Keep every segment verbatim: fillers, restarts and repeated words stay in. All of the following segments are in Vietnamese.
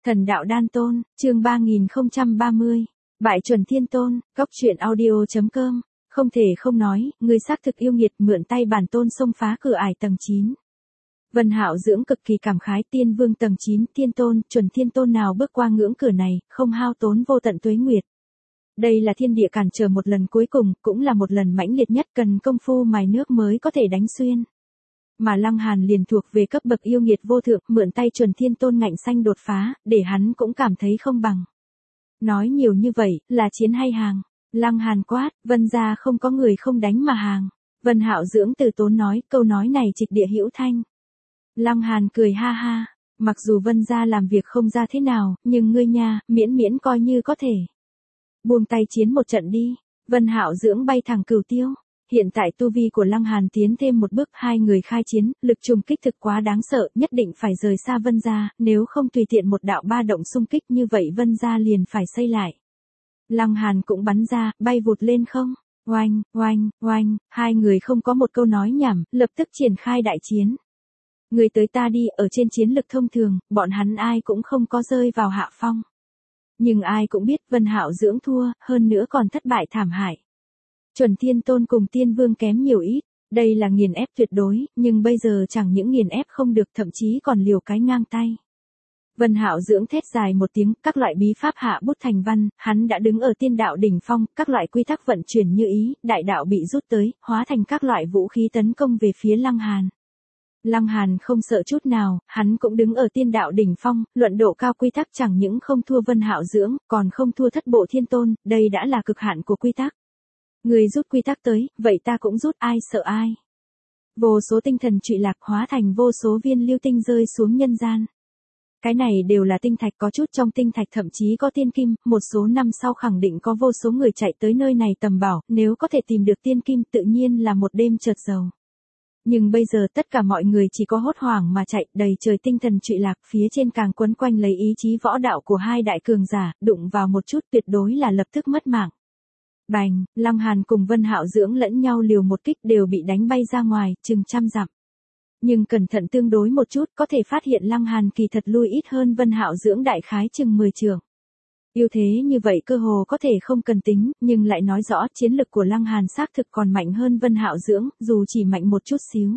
Thần đạo đan tôn, chương ba nghìn không trăm ba mươi. Bại chuẩn thiên tôn, góc truyện audio chấm com. Không thể không nói, người xác thực yêu nghiệt mượn tay bản tôn xông phá cửa ải tầng chín. Vân Hạo Dưỡng cực kỳ cảm khái, tiên vương tầng chín, thiên tôn, chuẩn thiên tôn nào bước qua ngưỡng cửa này, không hao tốn vô tận tuế nguyệt. Đây là thiên địa cản trở một lần cuối cùng, cũng là một lần mãnh liệt nhất, cần công phu mài nước mới có thể đánh xuyên. Mà Lăng Hàn liền thuộc về cấp bậc yêu nghiệt vô thượng, mượn tay chuẩn thiên tôn ngạnh xanh đột phá, để hắn cũng cảm thấy không bằng. Nói nhiều như vậy, là chiến hay hàng? Lăng Hàn quát, Vân gia không có người không đánh mà hàng. Vân Hạo Dưỡng từ tốn nói, câu nói này trịch địa hữu thanh. Lăng Hàn cười ha ha, mặc dù Vân gia làm việc không ra thế nào, nhưng ngươi nha, miễn miễn coi như có thể. Buông tay chiến một trận đi. Vân Hạo Dưỡng bay thẳng Cửu Tiêu. Hiện tại tu vi của Lăng Hàn tiến thêm một bước, hai người khai chiến, lực trùng kích thực quá đáng sợ, nhất định phải rời xa Vân gia, nếu không tùy tiện một đạo ba động xung kích như vậy Vân gia liền phải xây lại. Lăng Hàn cũng bắn ra, bay vụt lên không, oanh, oanh, oanh, hai người không có một câu nói nhảm, lập tức triển khai đại chiến. Người tới ta đi, ở trên chiến lực thông thường, bọn hắn ai cũng không có rơi vào hạ phong. Nhưng ai cũng biết Vân Hạo Dưỡng thua, hơn nữa còn thất bại thảm hại. Chuẩn thiên tôn cùng tiên vương kém nhiều ít, đây là nghiền ép tuyệt đối, nhưng bây giờ chẳng những nghiền ép không được, thậm chí còn liều cái ngang tay. Vân Hạo Dưỡng thét dài một tiếng, các loại bí pháp hạ bút thành văn, hắn đã đứng ở tiên đạo đỉnh phong, các loại quy tắc vận chuyển như ý, đại đạo bị rút tới, hóa thành các loại vũ khí tấn công về phía Lăng Hàn. Lăng Hàn không sợ chút nào, hắn cũng đứng ở tiên đạo đỉnh phong, luận độ cao quy tắc chẳng những không thua Vân Hạo Dưỡng, còn không thua thất bộ thiên tôn, đây đã là cực hạn của quy tắc. Người rút quy tắc tới, vậy ta cũng rút, ai sợ ai. Vô số tinh thần trụy lạc hóa thành vô số viên lưu tinh rơi xuống nhân gian. Cái này đều là tinh thạch, có chút trong tinh thạch thậm chí có tiên kim, một số năm sau khẳng định có vô số người chạy tới nơi này tầm bảo, nếu có thể tìm được tiên kim tự nhiên là một đêm chợt giàu. Nhưng bây giờ tất cả mọi người chỉ có hốt hoảng mà chạy, đầy trời tinh thần trụy lạc, phía trên càng quấn quanh lấy ý chí võ đạo của hai đại cường giả, đụng vào một chút tuyệt đối là lập tức mất mạng. Bành, Lăng Hàn cùng Vân Hạo Dưỡng lẫn nhau liều một kích đều bị đánh bay ra ngoài, chừng trăm dặm. Nhưng cẩn thận tương đối một chút có thể phát hiện Lăng Hàn kỳ thật lui ít hơn Vân Hạo Dưỡng đại khái chừng mười trượng. Ưu thế như vậy cơ hồ có thể không cần tính, nhưng lại nói rõ chiến lực của Lăng Hàn xác thực còn mạnh hơn Vân Hạo Dưỡng, dù chỉ mạnh một chút xíu.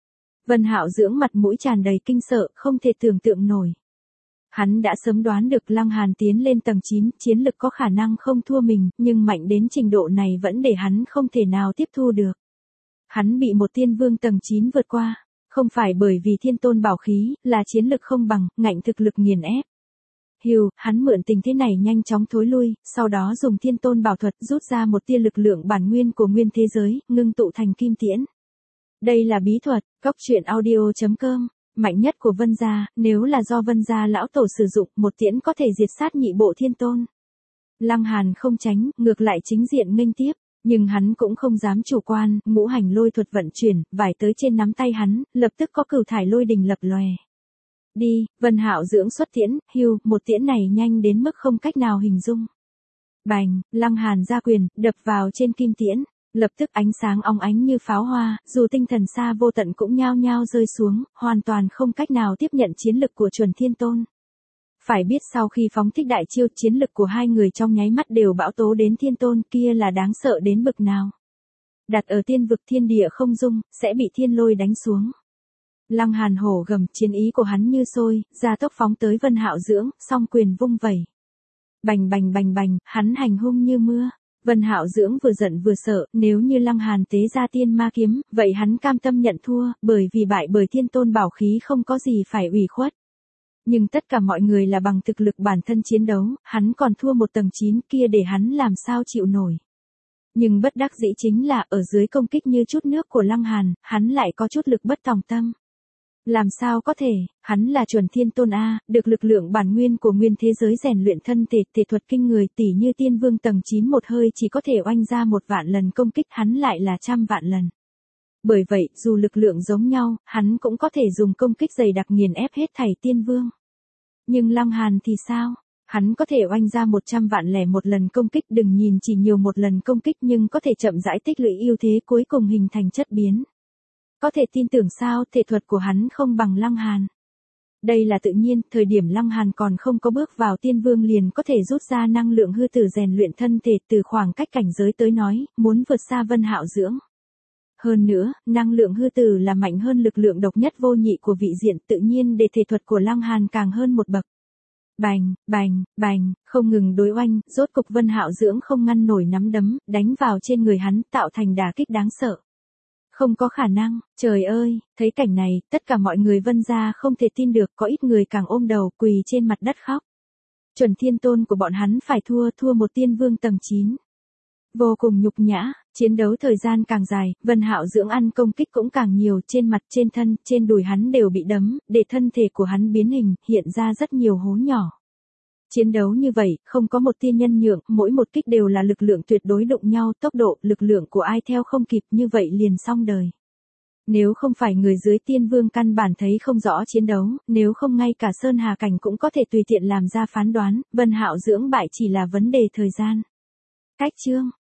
Vân Hạo Dưỡng mặt mũi tràn đầy kinh sợ, không thể tưởng tượng nổi. Hắn đã sớm đoán được Lăng Hàn tiến lên tầng chín, chiến lực có khả năng không thua mình, nhưng mạnh đến trình độ này vẫn để hắn không thể nào tiếp thu được. Hắn bị một tiên vương tầng chín vượt qua, không phải bởi vì thiên tôn bảo khí, là chiến lực không bằng, ngạnh thực lực nghiền ép. Hiu, hắn mượn tình thế này nhanh chóng thối lui, sau đó dùng thiên tôn bảo thuật rút ra một tia lực lượng bản nguyên của nguyên thế giới, ngưng tụ thành kim tiễn. Đây là bí thuật, góc truyện audio chấm com. Mạnh nhất của Vân gia, nếu là do Vân gia lão tổ sử dụng, một tiễn có thể diệt sát nhị bộ thiên tôn. Lăng Hàn không tránh, ngược lại chính diện nghênh tiếp, nhưng hắn cũng không dám chủ quan, ngũ hành lôi thuật vận chuyển, vải tới trên nắm tay hắn, lập tức có cửu thải lôi đình lập lòe. Đi, Vân Hạo Dưỡng xuất tiễn, hiu, một tiễn này nhanh đến mức không cách nào hình dung. Bành, Lăng Hàn ra quyền, đập vào trên kim tiễn. Lập tức ánh sáng óng ánh như pháo hoa, dù tinh thần xa vô tận cũng nhao nhao rơi xuống, hoàn toàn không cách nào tiếp nhận chiến lực của chuẩn thiên tôn. Phải biết sau khi phóng thích đại chiêu, chiến lực của hai người trong nháy mắt đều bão tố đến thiên tôn, kia là đáng sợ đến bực nào. Đặt ở tiên vực thiên địa không dung, sẽ bị thiên lôi đánh xuống. Lăng Hàn hổ gầm, chiến ý của hắn như sôi, ra tốc phóng tới Vân Hạo Dưỡng, song quyền vung vẩy. Bành bành bành bành, hắn hành hung như mưa. Vân Hạo Dưỡng vừa giận vừa sợ, nếu như Lăng Hàn tế ra tiên ma kiếm, vậy hắn cam tâm nhận thua, bởi vì bại bởi thiên tôn bảo khí không có gì phải ủy khuất. Nhưng tất cả mọi người là bằng thực lực bản thân chiến đấu, hắn còn thua một tầng chín kia để hắn làm sao chịu nổi. Nhưng bất đắc dĩ chính là ở dưới công kích như chút nước của Lăng Hàn, hắn lại có chút lực bất tòng tâm. Làm sao có thể, hắn là chuẩn thiên tôn A, được lực lượng bản nguyên của nguyên thế giới rèn luyện thân thể, thể thuật kinh người tỷ như tiên vương tầng chín một hơi chỉ có thể oanh ra một vạn lần công kích, hắn lại là trăm vạn lần. Bởi vậy, dù lực lượng giống nhau, hắn cũng có thể dùng công kích dày đặc nghiền ép hết thảy tiên vương. Nhưng Lăng Hàn thì sao? Hắn có thể oanh ra một trăm vạn lẻ một lần công kích, đừng nhìn chỉ nhiều một lần công kích nhưng có thể chậm rãi tích lũy ưu thế cuối cùng hình thành chất biến. Có thể tin tưởng sao, thể thuật của hắn không bằng Lăng Hàn. Đây là tự nhiên, thời điểm Lăng Hàn còn không có bước vào tiên vương liền có thể rút ra năng lượng hư tử rèn luyện thân thể, từ khoảng cách cảnh giới tới nói, muốn vượt xa Vân Hạo dưỡng. Hơn nữa, năng lượng hư tử là mạnh hơn lực lượng độc nhất vô nhị của vị diện, tự nhiên để thể thuật của Lăng Hàn càng hơn một bậc. Bành, bành, bành, không ngừng đối oanh, rốt cục Vân Hạo dưỡng không ngăn nổi nắm đấm, đánh vào trên người hắn, tạo thành đả kích đáng sợ. Không có khả năng, trời ơi, thấy cảnh này, tất cả mọi người Vân gia không thể tin được, có ít người càng ôm đầu quỳ trên mặt đất khóc. Chuẩn thiên tôn của bọn hắn phải thua, thua một tiên vương tầng chín. Vô cùng nhục nhã, chiến đấu thời gian càng dài, Vân Hạo dưỡng ăn công kích cũng càng nhiều, trên mặt, trên thân, trên đùi hắn đều bị đấm, để thân thể của hắn biến hình, hiện ra rất nhiều hố nhỏ. Chiến đấu như vậy, không có một tiên nhân nhượng, mỗi một kích đều là lực lượng tuyệt đối đụng nhau, tốc độ, lực lượng của ai theo không kịp, như vậy liền xong đời. Nếu không phải người dưới tiên vương căn bản thấy không rõ chiến đấu, nếu không ngay cả Sơn Hà Cảnh cũng có thể tùy tiện làm ra phán đoán, Vân Hạo dưỡng bại chỉ là vấn đề thời gian. Cách chương